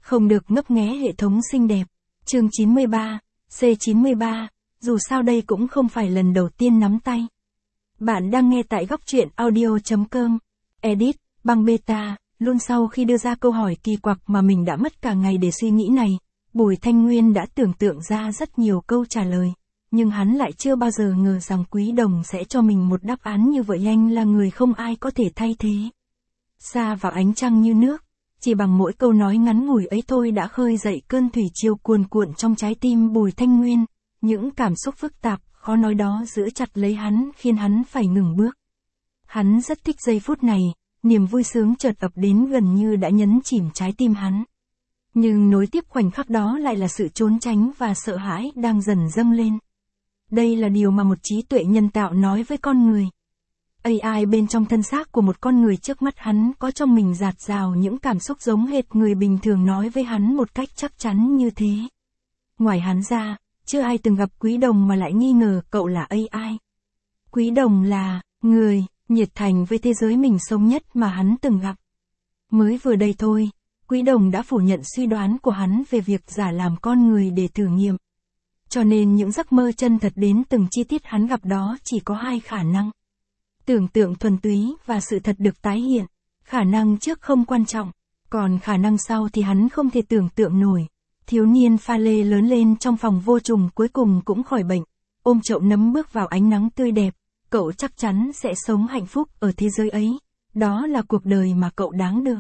Không được ngấp nghé hệ thống xinh đẹp. Chương 93, C93, dù sao đây cũng không phải lần đầu tiên nắm tay. Bạn đang nghe tại góc truyện audio.com. Edit, băng beta, luôn sau khi đưa ra câu hỏi kỳ quặc mà mình đã mất cả ngày để suy nghĩ này, Bùi Thanh Nguyên đã tưởng tượng ra rất nhiều câu trả lời. Nhưng hắn lại chưa bao giờ ngờ rằng Quý Đồng sẽ cho mình một đáp án như vậy. Anh là người không ai có thể thay thế. Xa vào ánh trăng như nước, chỉ bằng mỗi câu nói ngắn ngủi ấy thôi đã khơi dậy cơn thủy triều cuồn cuộn trong trái tim Bùi Thanh Nguyên. Những cảm xúc phức tạp, khó nói đó giữ chặt lấy hắn khiến hắn phải ngừng bước. Hắn rất thích giây phút này, niềm vui sướng chợt ập đến gần như đã nhấn chìm trái tim hắn. Nhưng nối tiếp khoảnh khắc đó lại là sự trốn tránh và sợ hãi đang dần dâng lên. Đây là điều mà một trí tuệ nhân tạo nói với con người. AI bên trong thân xác của một con người trước mắt hắn có trong mình dạt dào những cảm xúc giống hệt người bình thường nói với hắn một cách chắc chắn như thế. Ngoài hắn ra, chưa ai từng gặp Quý Đồng mà lại nghi ngờ cậu là AI. Quý Đồng là người nhiệt thành với thế giới mình sống nhất mà hắn từng gặp. Mới vừa đây thôi, Quý Đồng đã phủ nhận suy đoán của hắn về việc giả làm con người để thử nghiệm. Cho nên những giấc mơ chân thật đến từng chi tiết hắn gặp đó chỉ có hai khả năng. Tưởng tượng thuần túy và sự thật được tái hiện. Khả năng trước không quan trọng, còn khả năng sau thì hắn không thể tưởng tượng nổi. Thiếu niên pha lê lớn lên trong phòng vô trùng cuối cùng cũng khỏi bệnh. Ôm chậu nấm bước vào ánh nắng tươi đẹp. Cậu chắc chắn sẽ sống hạnh phúc ở thế giới ấy. Đó là cuộc đời mà cậu đáng được.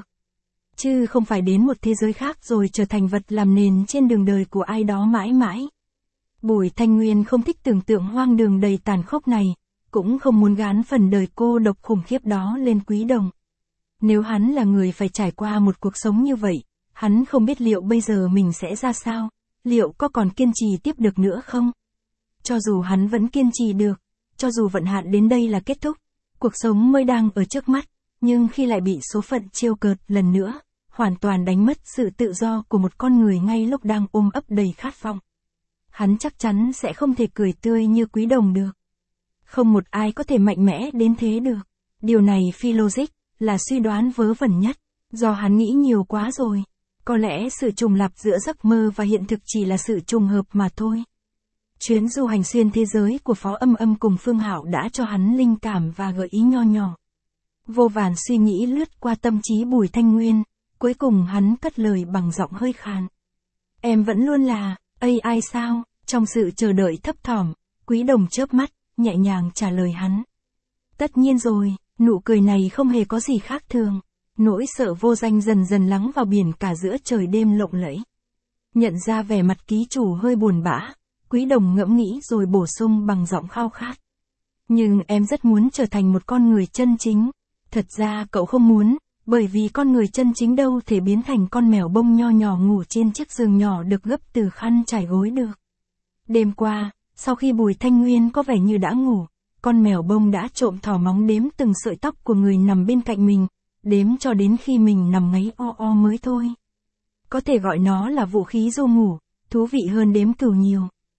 Chứ không phải đến một thế giới khác rồi trở thành vật làm nền trên đường đời của ai đó mãi mãi. Bùi Thanh Nguyên không thích tưởng tượng hoang đường đầy tàn khốc này, cũng không muốn gán phần đời cô độc khủng khiếp đó lên Quý Đồng. Nếu hắn là người phải trải qua một cuộc sống như vậy, hắn không biết liệu bây giờ mình sẽ ra sao, liệu có còn kiên trì tiếp được nữa không? Cho dù hắn vẫn kiên trì được, cho dù vận hạn đến đây là kết thúc, cuộc sống mới đang ở trước mắt, nhưng khi lại bị số phận trêu cợt lần nữa, hoàn toàn đánh mất sự tự do của một con người ngay lúc đang ôm ấp đầy khát vọng. Hắn chắc chắn sẽ không thể cười tươi như Quý Đồng được. Không một ai có thể mạnh mẽ đến thế được. Điều này phi logic, là suy đoán vớ vẩn nhất. Do hắn nghĩ nhiều quá rồi. Có lẽ sự trùng lặp giữa giấc mơ và hiện thực chỉ là sự trùng hợp mà thôi. Chuyến du hành xuyên thế giới của Phó Âm Âm cùng Phương Hạo đã cho hắn linh cảm và gợi ý nho nhỏ. Vô vàn suy nghĩ lướt qua tâm trí Bùi Thanh Nguyên. Cuối cùng hắn cất lời bằng giọng hơi khàn. Em vẫn luôn là AI sao? Trong sự chờ đợi thấp thỏm, Quý Đồng chớp mắt, nhẹ nhàng trả lời hắn. Tất nhiên rồi, nụ cười này không hề có gì khác thường. Nỗi sợ vô danh dần dần lắng vào biển cả giữa trời đêm lộng lẫy. Nhận ra vẻ mặt ký chủ hơi buồn bã, Quý Đồng ngẫm nghĩ rồi bổ sung bằng giọng khao khát. Nhưng em rất muốn trở thành một con người chân chính. Thật ra cậu không muốn, bởi vì con người chân chính đâu thể biến thành con mèo bông nho nhỏ ngủ trên chiếc giường nhỏ được gấp từ khăn trải gối được. Đêm qua, sau khi Bùi Thanh Nguyên có vẻ như đã ngủ, con mèo bông đã trộm thò móng đếm từng sợi tóc của người nằm bên cạnh mình, đếm cho đến khi mình nằm ngáy o o mới thôi. Có thể gọi nó là vũ khí ru ngủ, thú vị hơn đếm cừu nhiều.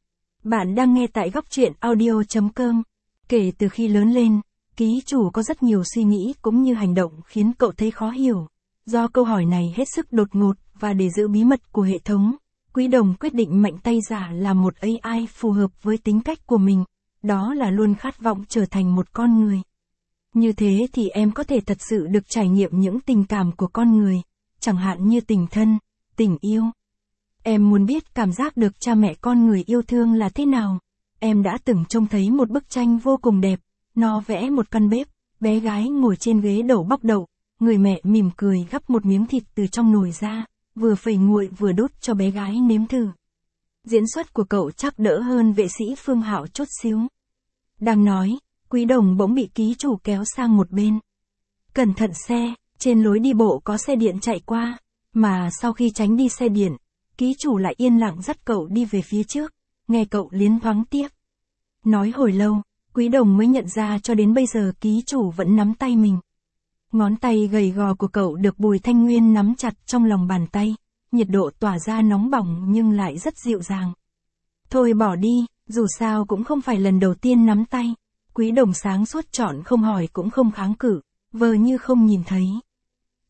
Bạn đang nghe tại góc truyện audio.com. Kể từ khi lớn lên, ký chủ có rất nhiều suy nghĩ cũng như hành động khiến cậu thấy khó hiểu. Do câu hỏi này hết sức đột ngột và để giữ bí mật của hệ thống, Quý Đồng quyết định mạnh tay giả làm một AI phù hợp với tính cách của mình, đó là luôn khát vọng trở thành một con người. Như thế thì em có thể thật sự được trải nghiệm những tình cảm của con người, chẳng hạn như tình thân, tình yêu. Em muốn biết cảm giác được cha mẹ con người yêu thương là thế nào. Em đã từng trông thấy một bức tranh vô cùng đẹp, nó vẽ một căn bếp, bé gái ngồi trên ghế đổ bóc đậu, người mẹ mỉm cười gắp một miếng thịt từ trong nồi ra, vừa phẩy nguội vừa đút cho bé gái nếm thử. Diễn xuất của cậu chắc đỡ hơn vệ sĩ Phương Hạo chút xíu. Đang nói, Quý Đồng bỗng bị ký chủ kéo sang một bên. Cẩn thận xe, trên lối đi bộ có xe điện chạy qua, mà sau khi tránh đi xe điện, ký chủ lại yên lặng dắt cậu đi về phía trước, nghe cậu liến thoáng tiếp. Nói hồi lâu, Quý Đồng mới nhận ra cho đến bây giờ ký chủ vẫn nắm tay mình. Ngón tay gầy gò của cậu được Bùi Thanh Nguyên nắm chặt trong lòng bàn tay, nhiệt độ tỏa ra nóng bỏng nhưng lại rất dịu dàng. Thôi bỏ đi, dù sao cũng không phải lần đầu tiên nắm tay. Quý Đồng sáng suốt chọn không hỏi cũng không kháng cự, vờ như không nhìn thấy.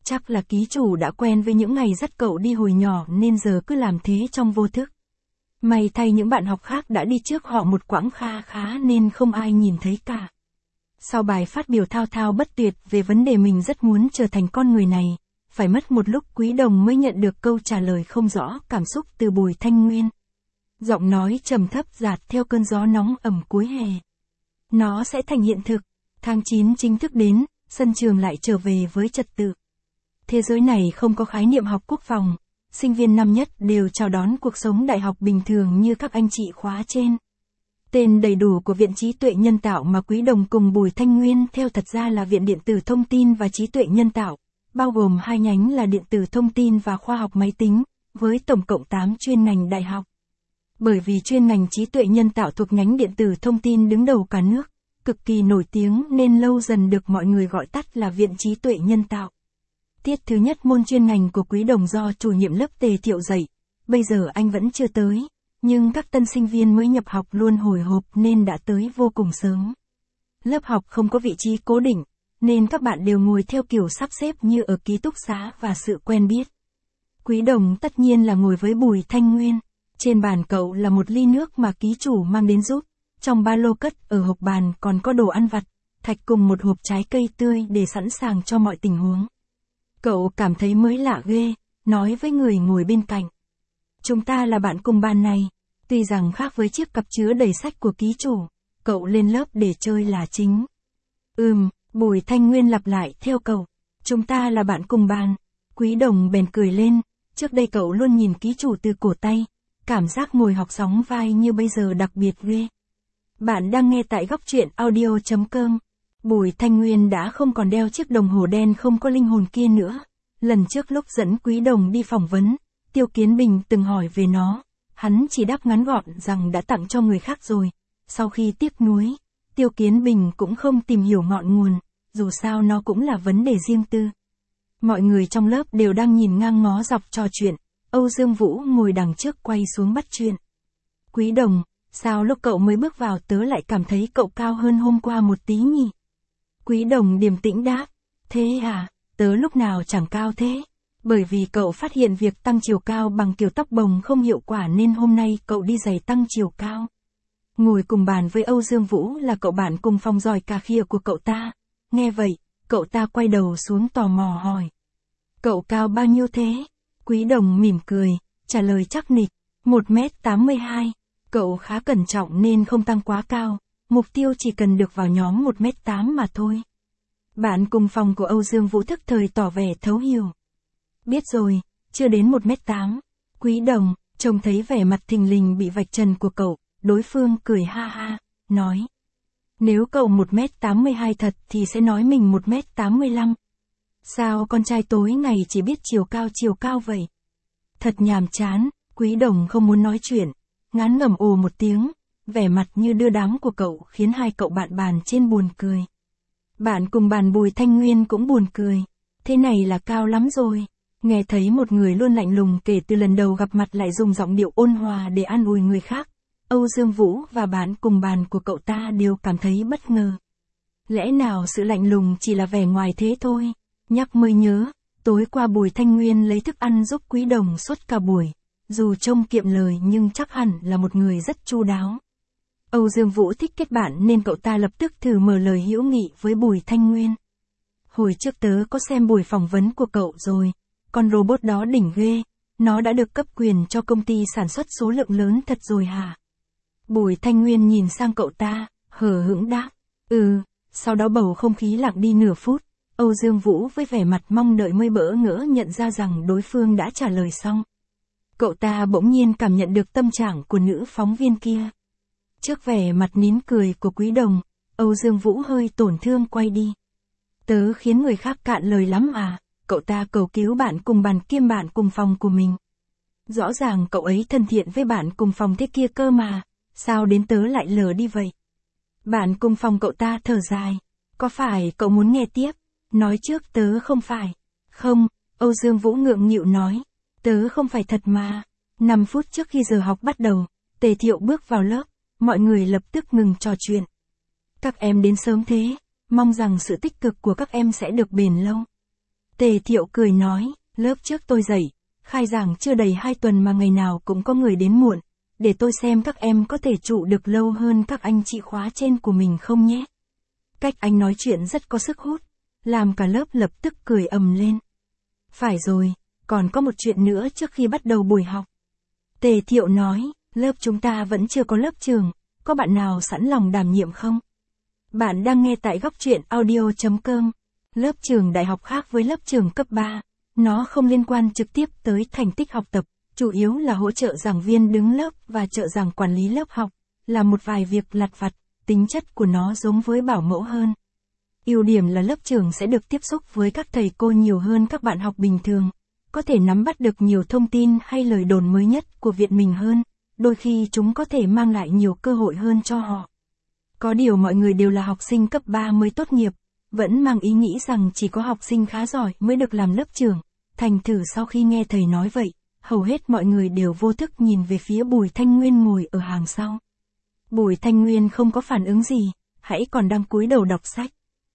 Chắc là ký chủ đã quen với những ngày dắt cậu đi hồi nhỏ nên giờ cứ làm thế trong vô thức. May thay những bạn học khác đã đi trước họ một quãng kha khá nên không ai nhìn thấy cả. Sau bài phát biểu thao thao bất tuyệt về vấn đề mình rất muốn trở thành con người này, phải mất một lúc Quý Đồng mới nhận được câu trả lời không rõ cảm xúc từ Bùi Thanh Nguyên. Giọng nói trầm thấp dạt theo cơn gió nóng ẩm cuối hè. Nó sẽ thành hiện thực. Tháng 9 chính thức đến, sân trường lại trở về với trật tự. Thế giới này không có khái niệm học quốc phòng. Sinh viên năm nhất đều chào đón cuộc sống đại học bình thường như các anh chị khóa trên. Tên đầy đủ của Viện Trí tuệ Nhân tạo mà Quý Đồng cùng Bùi Thanh Nguyên theo thật ra là Viện Điện tử Thông tin và Trí tuệ Nhân tạo, bao gồm 2 nhánh là Điện tử Thông tin và Khoa học Máy tính, với tổng cộng 8 chuyên ngành đại học. Bởi vì chuyên ngành Trí tuệ Nhân tạo thuộc nhánh Điện tử Thông tin đứng đầu cả nước, cực kỳ nổi tiếng nên lâu dần được mọi người gọi tắt là Viện Trí tuệ Nhân tạo. Tiết thứ nhất môn chuyên ngành của Quý Đồng do chủ nhiệm lớp Tề Thiệu dạy, bây giờ anh vẫn chưa tới, nhưng các tân sinh viên mới nhập học luôn hồi hộp nên đã tới vô cùng sớm. Lớp học không có vị trí cố định, nên các bạn đều ngồi theo kiểu sắp xếp như ở ký túc xá và sự quen biết. Quý Đồng tất nhiên là ngồi với Bùi Thanh Nguyên, trên bàn cậu là một ly nước mà ký chủ mang đến giúp, trong ba lô cất ở hộp bàn còn có đồ ăn vặt, thạch cùng một hộp trái cây tươi để sẵn sàng cho mọi tình huống. Cậu cảm thấy mới lạ ghê, nói với người ngồi bên cạnh. Chúng ta là bạn cùng bàn này, tuy rằng khác với chiếc cặp chứa đầy sách của ký chủ, cậu lên lớp để chơi là chính. Bùi Thanh Nguyên lặp lại theo cậu, chúng ta là bạn cùng bàn. Quý Đồng bèn cười lên, trước đây cậu luôn nhìn ký chủ từ cổ tay, cảm giác ngồi học sóng vai như bây giờ đặc biệt ghê. Bạn đang nghe tại góc truyện audio.com. Bùi Thanh Nguyên đã không còn đeo chiếc đồng hồ đen không có linh hồn kia nữa. Lần trước lúc dẫn Quý Đồng đi phỏng vấn, Tiêu Kiến Bình từng hỏi về nó. Hắn chỉ đáp ngắn gọn rằng đã tặng cho người khác rồi. Sau khi tiếc nuối, Tiêu Kiến Bình cũng không tìm hiểu ngọn nguồn, dù sao nó cũng là vấn đề riêng tư. Mọi người trong lớp đều đang nhìn ngang ngó dọc trò chuyện. Âu Dương Vũ ngồi đằng trước quay xuống bắt chuyện. Quý Đồng, sao lúc cậu mới bước vào tớ lại cảm thấy cậu cao hơn hôm qua một tí nhỉ? Quý Đồng điềm tĩnh đáp, thế à, tớ lúc nào chẳng cao thế. Bởi vì cậu phát hiện việc tăng chiều cao bằng kiểu tóc bồng không hiệu quả nên hôm nay cậu đi giày tăng chiều cao. Ngồi cùng bàn với Âu Dương Vũ là cậu bạn cùng phòng giỏi cà khịa của cậu ta. Nghe vậy, cậu ta quay đầu xuống tò mò hỏi. Cậu cao bao nhiêu thế? Quý Đồng mỉm cười, trả lời chắc nịch, 1m82. Cậu khá cẩn trọng nên không tăng quá cao, mục tiêu chỉ cần được vào nhóm 1m8 mà thôi. Bạn cùng phòng của Âu Dương Vũ thức thời tỏ vẻ thấu hiểu. Biết rồi, chưa đến 1m8. Quý Đồng, trông thấy vẻ mặt thình lình bị vạch trần của cậu, đối phương cười ha ha, nói. Nếu cậu 1m82 thật thì sẽ nói mình 1m85. Sao con trai tối ngày chỉ biết chiều cao vậy? Thật nhàm chán, Quý Đồng không muốn nói chuyện, ngán ngẩm ồ một tiếng, vẻ mặt như đưa đám của cậu khiến hai cậu bạn bàn trên buồn cười. Bạn cùng bàn Bùi Thanh Nguyên cũng buồn cười, thế này là cao lắm rồi. Nghe thấy một người luôn lạnh lùng kể từ lần đầu gặp mặt lại dùng giọng điệu ôn hòa để an ủi người khác, Âu Dương Vũ và bạn cùng bàn của cậu ta đều cảm thấy bất ngờ. Lẽ nào sự lạnh lùng chỉ là vẻ ngoài thế thôi? Nhắc mới nhớ, tối qua Bùi Thanh Nguyên lấy thức ăn giúp Quý Đồng suốt cả buổi, dù trông kiệm lời nhưng chắc hẳn là một người rất chu đáo. Âu Dương Vũ thích kết bạn nên cậu ta lập tức thử mở lời hữu nghị với Bùi Thanh Nguyên. Hồi trước tớ có xem buổi phỏng vấn của cậu rồi, con robot đó đỉnh ghê, nó đã được cấp quyền cho công ty sản xuất số lượng lớn thật rồi hả? Bùi Thanh Nguyên nhìn sang cậu ta, hờ hững đáp, sau đó bầu không khí lặng đi nửa phút, Âu Dương Vũ với vẻ mặt mong đợi mới bỡ ngỡ nhận ra rằng đối phương đã trả lời xong. Cậu ta bỗng nhiên cảm nhận được tâm trạng của nữ phóng viên kia. Trước vẻ mặt nín cười của Quý Đồng, Âu Dương Vũ hơi tổn thương quay đi. Tớ khiến người khác cạn lời lắm à, cậu ta cầu cứu bạn cùng bàn kiêm bạn cùng phòng của mình. Rõ ràng cậu ấy thân thiện với bạn cùng phòng thế kia cơ mà, sao đến tớ lại lờ đi vậy? Bạn cùng phòng cậu ta thở dài, có phải cậu muốn nghe tiếp? Nói trước tớ không phải. Không, Âu Dương Vũ ngượng nghịu nói, tớ không phải thật mà. 5 phút trước khi giờ học bắt đầu, Tề Thiệu bước vào lớp, mọi người lập tức ngừng trò chuyện. Các em đến sớm thế, mong rằng sự tích cực của các em sẽ được bền lâu. Tề Thiệu cười nói, lớp trước tôi dạy, khai giảng chưa đầy 2 tuần mà ngày nào cũng có người đến muộn, để tôi xem các em có thể trụ được lâu hơn các anh chị khóa trên của mình không nhé. Cách anh nói chuyện rất có sức hút, làm cả lớp lập tức cười ầm lên. Phải rồi, còn có một chuyện nữa trước khi bắt đầu buổi học. Tề Thiệu nói, lớp chúng ta vẫn chưa có lớp trường, có bạn nào sẵn lòng đảm nhiệm không? Bạn đang nghe tại góc truyện audio.com. Lớp trường đại học khác với lớp trường cấp 3, nó không liên quan trực tiếp tới thành tích học tập, chủ yếu là hỗ trợ giảng viên đứng lớp và trợ giảng quản lý lớp học, là một vài việc lặt vặt, tính chất của nó giống với bảo mẫu hơn. Ưu điểm là lớp trường sẽ được tiếp xúc với các thầy cô nhiều hơn các bạn học bình thường, có thể nắm bắt được nhiều thông tin hay lời đồn mới nhất của viện mình hơn, đôi khi chúng có thể mang lại nhiều cơ hội hơn cho họ. Có điều mọi người đều là học sinh cấp 3 mới tốt nghiệp, vẫn mang ý nghĩ rằng chỉ có học sinh khá giỏi mới được làm lớp trưởng, thành thử sau khi nghe thầy nói vậy, hầu hết mọi người đều vô thức nhìn về phía Bùi Thanh Nguyên ngồi ở hàng sau. Bùi Thanh Nguyên không có phản ứng gì, hãy còn đang cúi đầu đọc sách.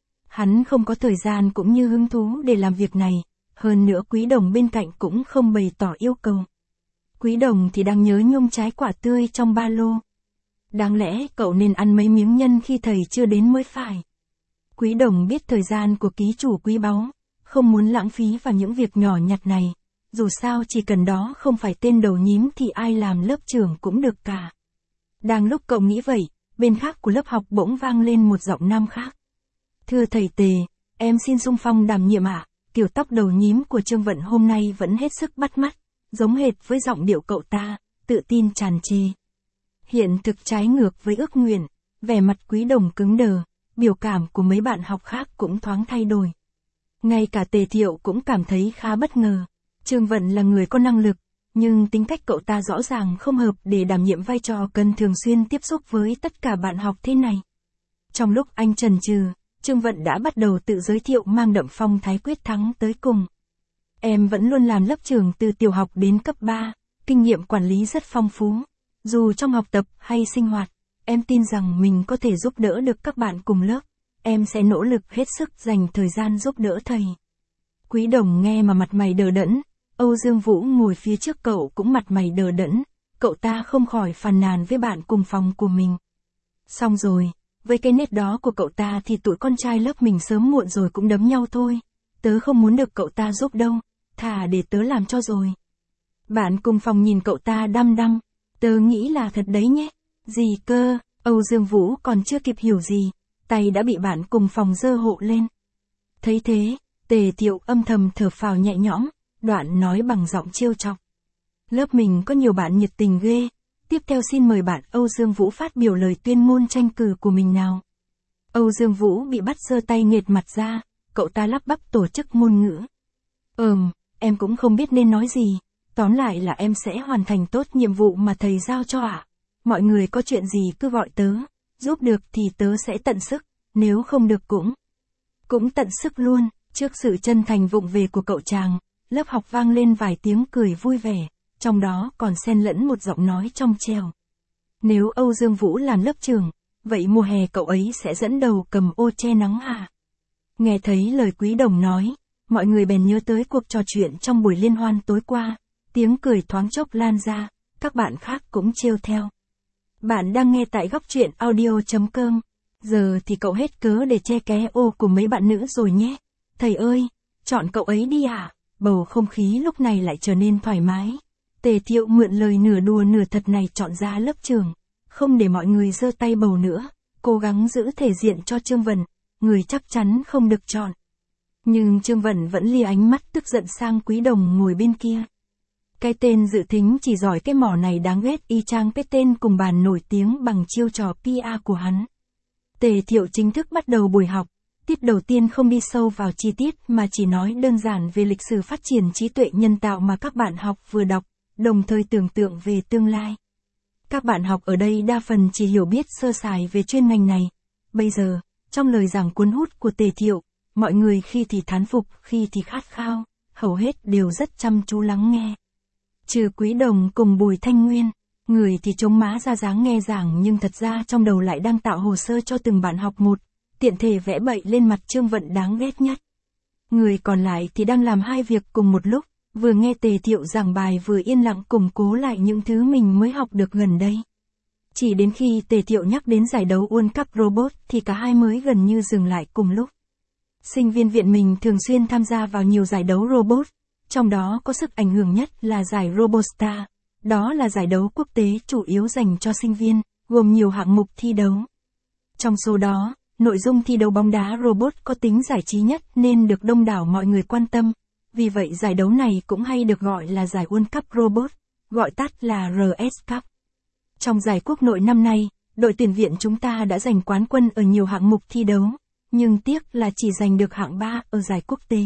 Hắn không có thời gian cũng như hứng thú để làm việc này, hơn nữa Quý Đồng bên cạnh cũng không bày tỏ yêu cầu. Quý Đồng thì đang nhớ nhung trái quả tươi trong ba lô. Đáng lẽ cậu nên ăn mấy miếng nhân khi thầy chưa đến mới phải. Quý Đồng biết thời gian của ký chủ quý báu, không muốn lãng phí vào những việc nhỏ nhặt này, dù sao chỉ cần đó không phải tên đầu nhím thì ai làm lớp trưởng cũng được cả. Đang lúc cậu nghĩ vậy, bên khác của lớp học bỗng vang lên một giọng nam khác. Thưa thầy Tề, em xin xung phong đảm nhiệm ạ. Kiểu tóc đầu nhím của Trương Vận hôm nay vẫn hết sức bắt mắt, giống hệt với giọng điệu cậu ta, tự tin tràn trề. Hiện thực trái ngược với ước nguyện, vẻ mặt Quý Đồng cứng đờ, biểu cảm của mấy bạn học khác cũng thoáng thay đổi. Ngay cả Tề Thiệu cũng cảm thấy khá bất ngờ. Trương Vận là người có năng lực, nhưng tính cách cậu ta rõ ràng không hợp để đảm nhiệm vai trò cần thường xuyên tiếp xúc với tất cả bạn học thế này. Trong lúc anh chần chừ, Trương Vận đã bắt đầu tự giới thiệu mang đậm phong thái quyết thắng tới cùng. Em vẫn luôn làm lớp trưởng từ tiểu học đến cấp 3, kinh nghiệm quản lý rất phong phú. Dù trong học tập hay sinh hoạt, em tin rằng mình có thể giúp đỡ được các bạn cùng lớp. Em sẽ nỗ lực hết sức dành thời gian giúp đỡ thầy. Quý Đồng nghe mà mặt mày đờ đẫn, Âu Dương Vũ ngồi phía trước cậu cũng mặt mày đờ đẫn, cậu ta không khỏi phàn nàn với bạn cùng phòng của mình. Xong rồi, với cái nết đó của cậu ta thì tụi con trai lớp mình sớm muộn rồi cũng đấm nhau thôi. Tớ không muốn được cậu ta giúp đâu, thà để tớ làm cho rồi. Bạn cùng phòng nhìn cậu ta đăm đăm, tớ nghĩ là thật đấy nhé. Gì cơ, Âu Dương Vũ còn chưa kịp hiểu gì, tay đã bị bạn cùng phòng giơ hộ lên. Thấy thế, Tề Thiệu âm thầm thở phào nhẹ nhõm, đoạn nói bằng giọng trêu chọc. Lớp mình có nhiều bạn nhiệt tình ghê. Tiếp theo xin mời bạn Âu Dương Vũ phát biểu lời tuyên ngôn tranh cử của mình nào. Âu Dương Vũ bị bắt giơ tay nghệt mặt ra, cậu ta lắp bắp tổ chức ngôn ngữ. Em cũng không biết nên nói gì, tóm lại là em sẽ hoàn thành tốt nhiệm vụ mà thầy giao cho ạ. Mọi người có chuyện gì cứ gọi tớ, giúp được thì tớ sẽ tận sức, nếu không được cũng tận sức luôn. Trước sự chân thành vụng về của cậu chàng, lớp học vang lên vài tiếng cười vui vẻ, trong đó còn xen lẫn một giọng nói trong trẻo. Nếu Âu Dương Vũ làm lớp trưởng, vậy mùa hè cậu ấy sẽ dẫn đầu cầm ô che nắng à? Nghe thấy lời Quý Đồng nói, mọi người bèn nhớ tới cuộc trò chuyện trong buổi liên hoan tối qua, tiếng cười thoáng chốc lan ra, các bạn khác cũng trêu theo. Bạn đang nghe tại góc truyện audio.com, giờ thì cậu hết cớ để che ké ô của mấy bạn nữ rồi nhé. Thầy ơi, chọn cậu ấy đi à? Bầu không khí lúc này lại trở nên thoải mái. Tề Thiệu mượn lời nửa đùa nửa thật này chọn ra lớp trưởng, không để mọi người giơ tay bầu nữa, cố gắng giữ thể diện cho Trương Vận, người chắc chắn không được chọn. Nhưng Trương Vận vẫn lia ánh mắt tức giận sang Quý Đồng ngồi bên kia. Cái tên dự thính chỉ giỏi cái mỏ này đáng ghét y chang cái tên cùng bàn nổi tiếng bằng chiêu trò PR của hắn. Tề Thiệu chính thức bắt đầu buổi học. Tiết đầu tiên không đi sâu vào chi tiết mà chỉ nói đơn giản về lịch sử phát triển trí tuệ nhân tạo mà các bạn học vừa đọc, đồng thời tưởng tượng về tương lai. Các bạn học ở đây đa phần chỉ hiểu biết sơ sài về chuyên ngành này. Bây giờ, trong lời giảng cuốn hút của Tề Thiệu, mọi người khi thì thán phục, khi thì khát khao, hầu hết đều rất chăm chú lắng nghe. Trừ Quý Đồng cùng Bùi Thanh Nguyên, người thì chống má ra dáng nghe giảng nhưng thật ra trong đầu lại đang tạo hồ sơ cho từng bạn học một, tiện thể vẽ bậy lên mặt Trương Vận đáng ghét nhất. Người còn lại thì đang làm hai việc cùng một lúc, vừa nghe Tề Thiệu giảng bài vừa yên lặng củng cố lại những thứ mình mới học được gần đây. Chỉ đến khi Tề Thiệu nhắc đến giải đấu World Cup Robot thì cả hai mới gần như dừng lại cùng lúc. Sinh viên viện mình thường xuyên tham gia vào nhiều giải đấu robot, trong đó có sức ảnh hưởng nhất là giải RobotStar. Đó là giải đấu quốc tế chủ yếu dành cho sinh viên, gồm nhiều hạng mục thi đấu. Trong số đó, nội dung thi đấu bóng đá robot có tính giải trí nhất nên được đông đảo mọi người quan tâm. Vì vậy giải đấu này cũng hay được gọi là giải World Cup Robot, gọi tắt là RS Cup. Trong giải quốc nội năm nay, đội tuyển viện chúng ta đã giành quán quân ở nhiều hạng mục thi đấu, nhưng tiếc là chỉ giành được hạng 3 ở giải quốc tế.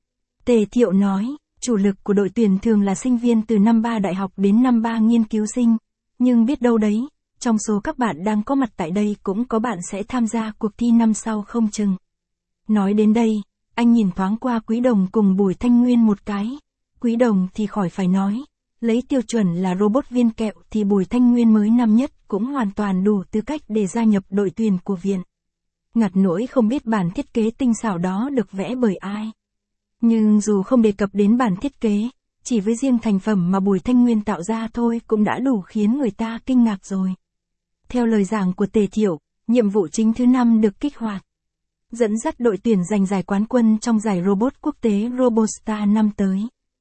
Tề Thiệu nói, chủ lực của đội tuyển thường là sinh viên từ năm 3 đại học đến năm 3 nghiên cứu sinh, nhưng biết đâu đấy, trong số các bạn đang có mặt tại đây cũng có bạn sẽ tham gia cuộc thi năm sau không chừng. Nói đến đây, anh nhìn thoáng qua Quý Đồng cùng Bùi Thanh Nguyên một cái. Quý Đồng thì khỏi phải nói, lấy tiêu chuẩn là robot viên kẹo thì Bùi Thanh Nguyên mới năm nhất cũng hoàn toàn đủ tư cách để gia nhập đội tuyển của viện. Ngặt nỗi không biết bản thiết kế tinh xảo đó được vẽ bởi ai. Nhưng dù không đề cập đến bản thiết kế, chỉ với riêng thành phẩm mà Bùi Thanh Nguyên tạo ra thôi cũng đã đủ khiến người ta kinh ngạc rồi. Theo lời giảng của Tề Thiệu, nhiệm vụ chính thứ 5 được kích hoạt. Dẫn dắt đội tuyển giành giải quán quân trong giải robot quốc tế RobotStar năm tới.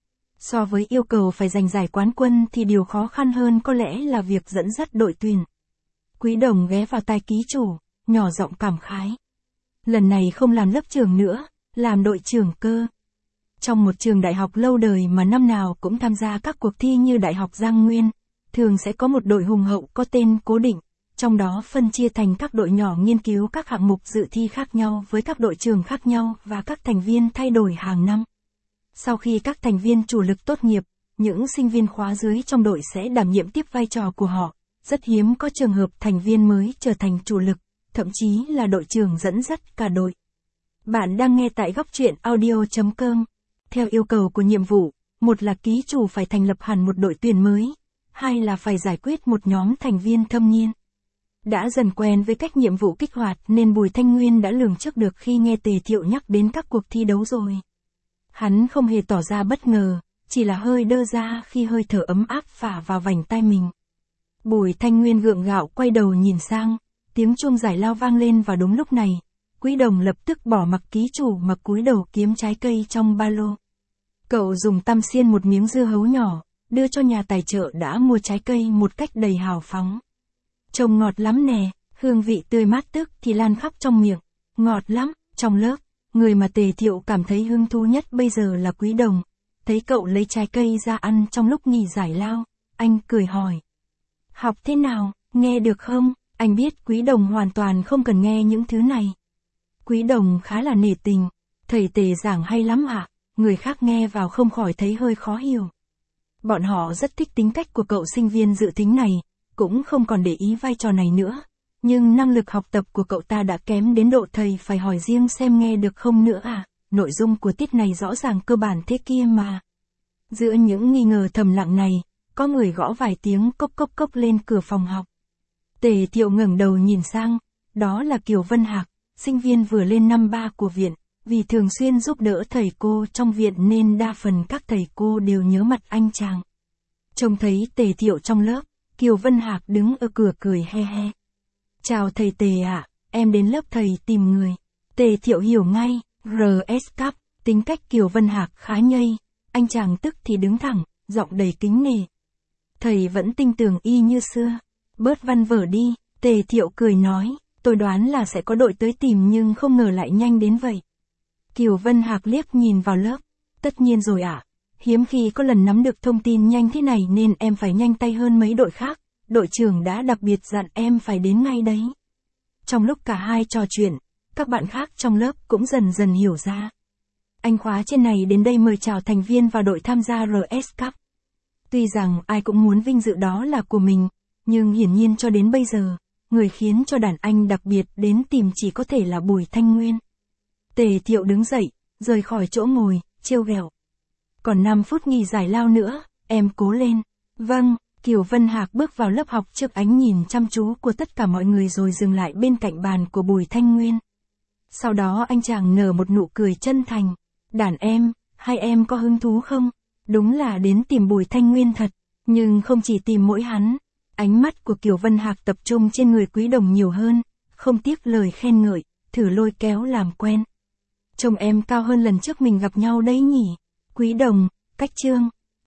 So với yêu cầu phải giành giải quán quân thì điều khó khăn hơn có lẽ là việc dẫn dắt đội tuyển. Quý Đồng ghé vào tai ký chủ, nhỏ giọng cảm khái. Lần này không làm lớp trưởng nữa, làm đội trưởng cơ. Trong một trường đại học lâu đời mà năm nào cũng tham gia các cuộc thi như Đại học Giang Nguyên, thường sẽ có một đội hùng hậu có tên cố định, trong đó phân chia thành các đội nhỏ nghiên cứu các hạng mục dự thi khác nhau với các đội trưởng khác nhau và các thành viên thay đổi hàng năm. Sau khi các thành viên chủ lực tốt nghiệp, những sinh viên khóa dưới trong đội sẽ đảm nhiệm tiếp vai trò của họ. Rất hiếm có trường hợp thành viên mới trở thành chủ lực, thậm chí là đội trưởng dẫn dắt cả đội. Bạn đang nghe tại góc truyện audio.com. Theo yêu cầu của nhiệm vụ, một là ký chủ phải thành lập hẳn một đội tuyển mới, hai là phải giải quyết một nhóm thành viên thâm niên. Đã dần quen với cách nhiệm vụ kích hoạt nên Bùi Thanh Nguyên đã lường trước được khi nghe Tề Thiệu nhắc đến các cuộc thi đấu rồi. Hắn không hề tỏ ra bất ngờ, chỉ là hơi đơ ra khi hơi thở ấm áp phả vào vành tai mình. Bùi Thanh Nguyên gượng gạo quay đầu nhìn sang, tiếng chuông giải lao vang lên vào đúng lúc này. Quý Đồng lập tức bỏ mặc ký chủ mà cúi đầu kiếm trái cây trong ba lô. Cậu dùng tăm xiên một miếng dưa hấu nhỏ, đưa cho nhà tài trợ đã mua trái cây một cách đầy hào phóng. Trông ngọt lắm nè, hương vị tươi mát tức thì lan khắp trong miệng. Ngọt lắm, trong lớp, người mà Tề Thiệu cảm thấy hứng thú nhất bây giờ là Quý Đồng. Thấy cậu lấy trái cây ra ăn trong lúc nghỉ giải lao, anh cười hỏi. Học thế nào, nghe được không? Anh biết Quý Đồng hoàn toàn không cần nghe những thứ này. Quý Đồng khá là nể tình. Thầy Tề giảng hay lắm ạ, người khác nghe vào không khỏi thấy hơi khó hiểu. Bọn họ rất thích tính cách của cậu sinh viên dự tính này, cũng không còn để ý vai trò này nữa. Nhưng năng lực học tập của cậu ta đã kém đến độ thầy phải hỏi riêng xem nghe được không nữa à, nội dung của tiết này rõ ràng cơ bản thế kia mà. Giữa những nghi ngờ thầm lặng này, có người gõ vài tiếng cốc cốc cốc lên cửa phòng học. Tề Thiệu ngẩng đầu nhìn sang, đó là Kiều Vân Hạc, sinh viên vừa lên năm 3 của viện, vì thường xuyên giúp đỡ thầy cô trong viện nên đa phần các thầy cô đều nhớ mặt anh chàng. Trông thấy Tề Thiệu trong lớp, Kiều Vân Hạc đứng ở cửa cười he he. Chào thầy Tề ạ, em đến lớp thầy tìm người. Tề Thiệu hiểu ngay, RS Cup, tính cách Kiều Vân Hạc khá nhây, anh chàng tức thì đứng thẳng, giọng đầy kính nể. Thầy vẫn tin tưởng y như xưa. Bớt văn vở đi, Tề Thiệu cười nói, tôi đoán là sẽ có đội tới tìm nhưng không ngờ lại nhanh đến vậy. Kiều Vân Hạc liếc nhìn vào lớp, tất nhiên rồi ạ. Hiếm khi có lần nắm được thông tin nhanh thế này nên em phải nhanh tay hơn mấy đội khác, đội trưởng đã đặc biệt dặn em phải đến ngay đấy. Trong lúc cả hai trò chuyện, các bạn khác trong lớp cũng dần dần hiểu ra. Anh khóa trên này đến đây mời chào thành viên vào đội tham gia RS Cup. Tuy rằng ai cũng muốn vinh dự đó là của mình, nhưng hiển nhiên cho đến bây giờ, người khiến cho đàn anh đặc biệt đến tìm chỉ có thể là Bùi Thanh Nguyên. Tề Thiệu đứng dậy, rời khỏi chỗ ngồi, trêu ghẹo. Còn 5 phút nghỉ giải lao nữa, em cố lên. Vâng, Kiều Vân Hạc bước vào lớp học trước ánh nhìn chăm chú của tất cả mọi người rồi dừng lại bên cạnh bàn của Bùi Thanh Nguyên. Sau đó anh chàng nở một nụ cười chân thành. Đàn em, hai em có hứng thú không? Đúng là đến tìm Bùi Thanh Nguyên thật, nhưng không chỉ tìm mỗi hắn. Ánh mắt của Kiều Vân Hạc tập trung trên người Quý Đồng nhiều hơn, không tiếc lời khen ngợi, thử lôi kéo làm quen. Trông em cao hơn lần trước mình gặp nhau đấy nhỉ? Quý Đồng, cách Trương,